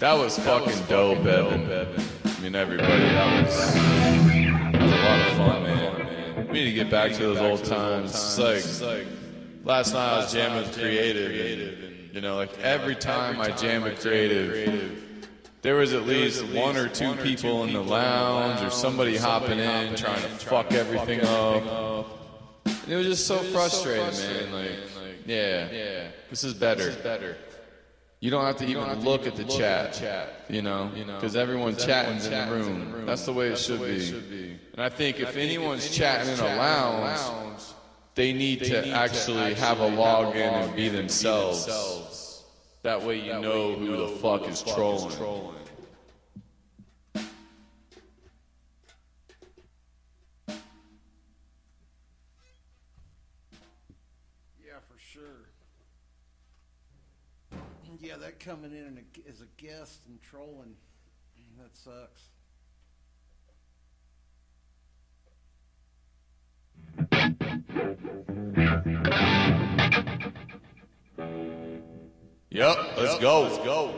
That was fucking dope, Evan. I mean, everybody, that was a lot of fun, man. We need to get back to those old times. It's like last night I was jamming with Creative, and you know, like every time I jam with Creative, there was at least one or two people in the lounge or somebody hopping in trying to fuck everything up. And it was just so frustrating, man. Like, yeah, this is better. You don't have to even look at the chat, you know, because everyone's chatting in the room. That's the way it should be. And I think if anyone's chatting in a lounge, they need to actually have a login and be themselves. That way you know who the fuck is trolling. Yeah, for sure. Yeah, that coming in as a guest and trolling, that sucks. Yep, let's go.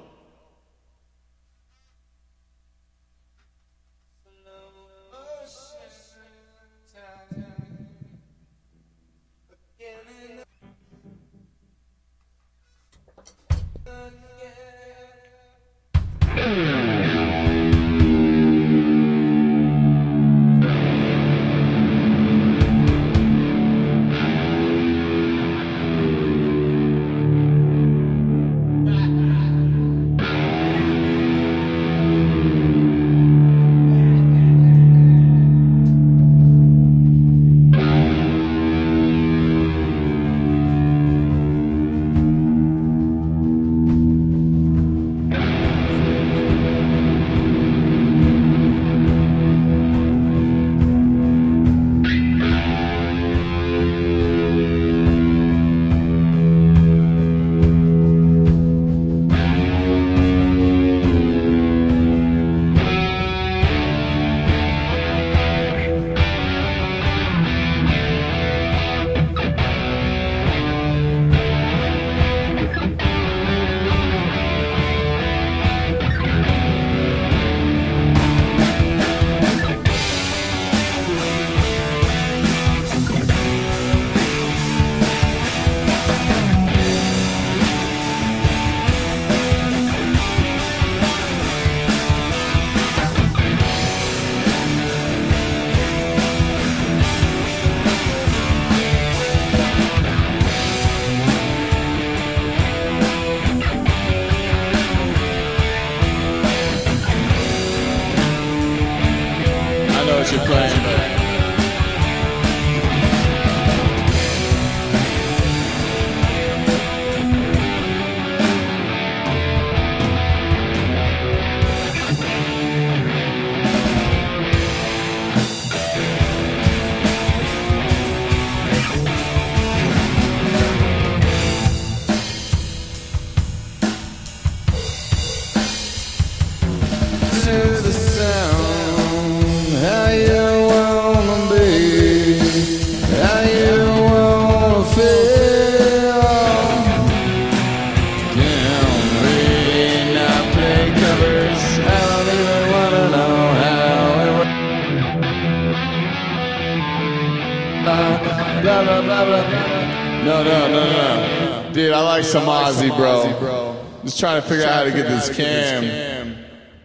No. Dude, I like some Ozzy, bro. Just trying to figure out how to get this cam.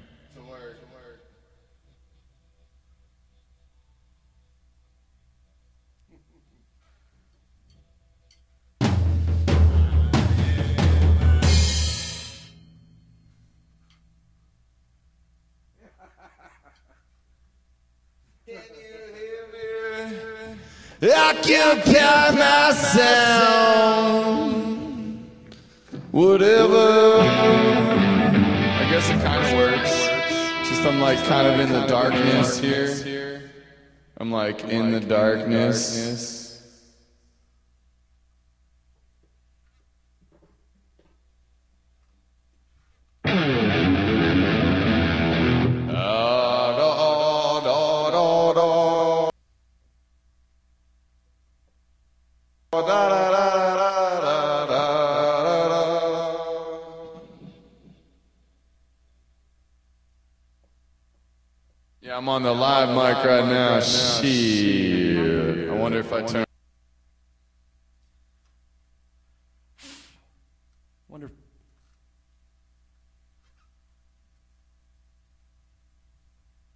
Occupy myself, whatever. I guess it kind of works. Just I'm like kind of in the darkness here. I'm like in the darkness. I'm on the live mic right now. Shit. I wonder if I turn. Wonder if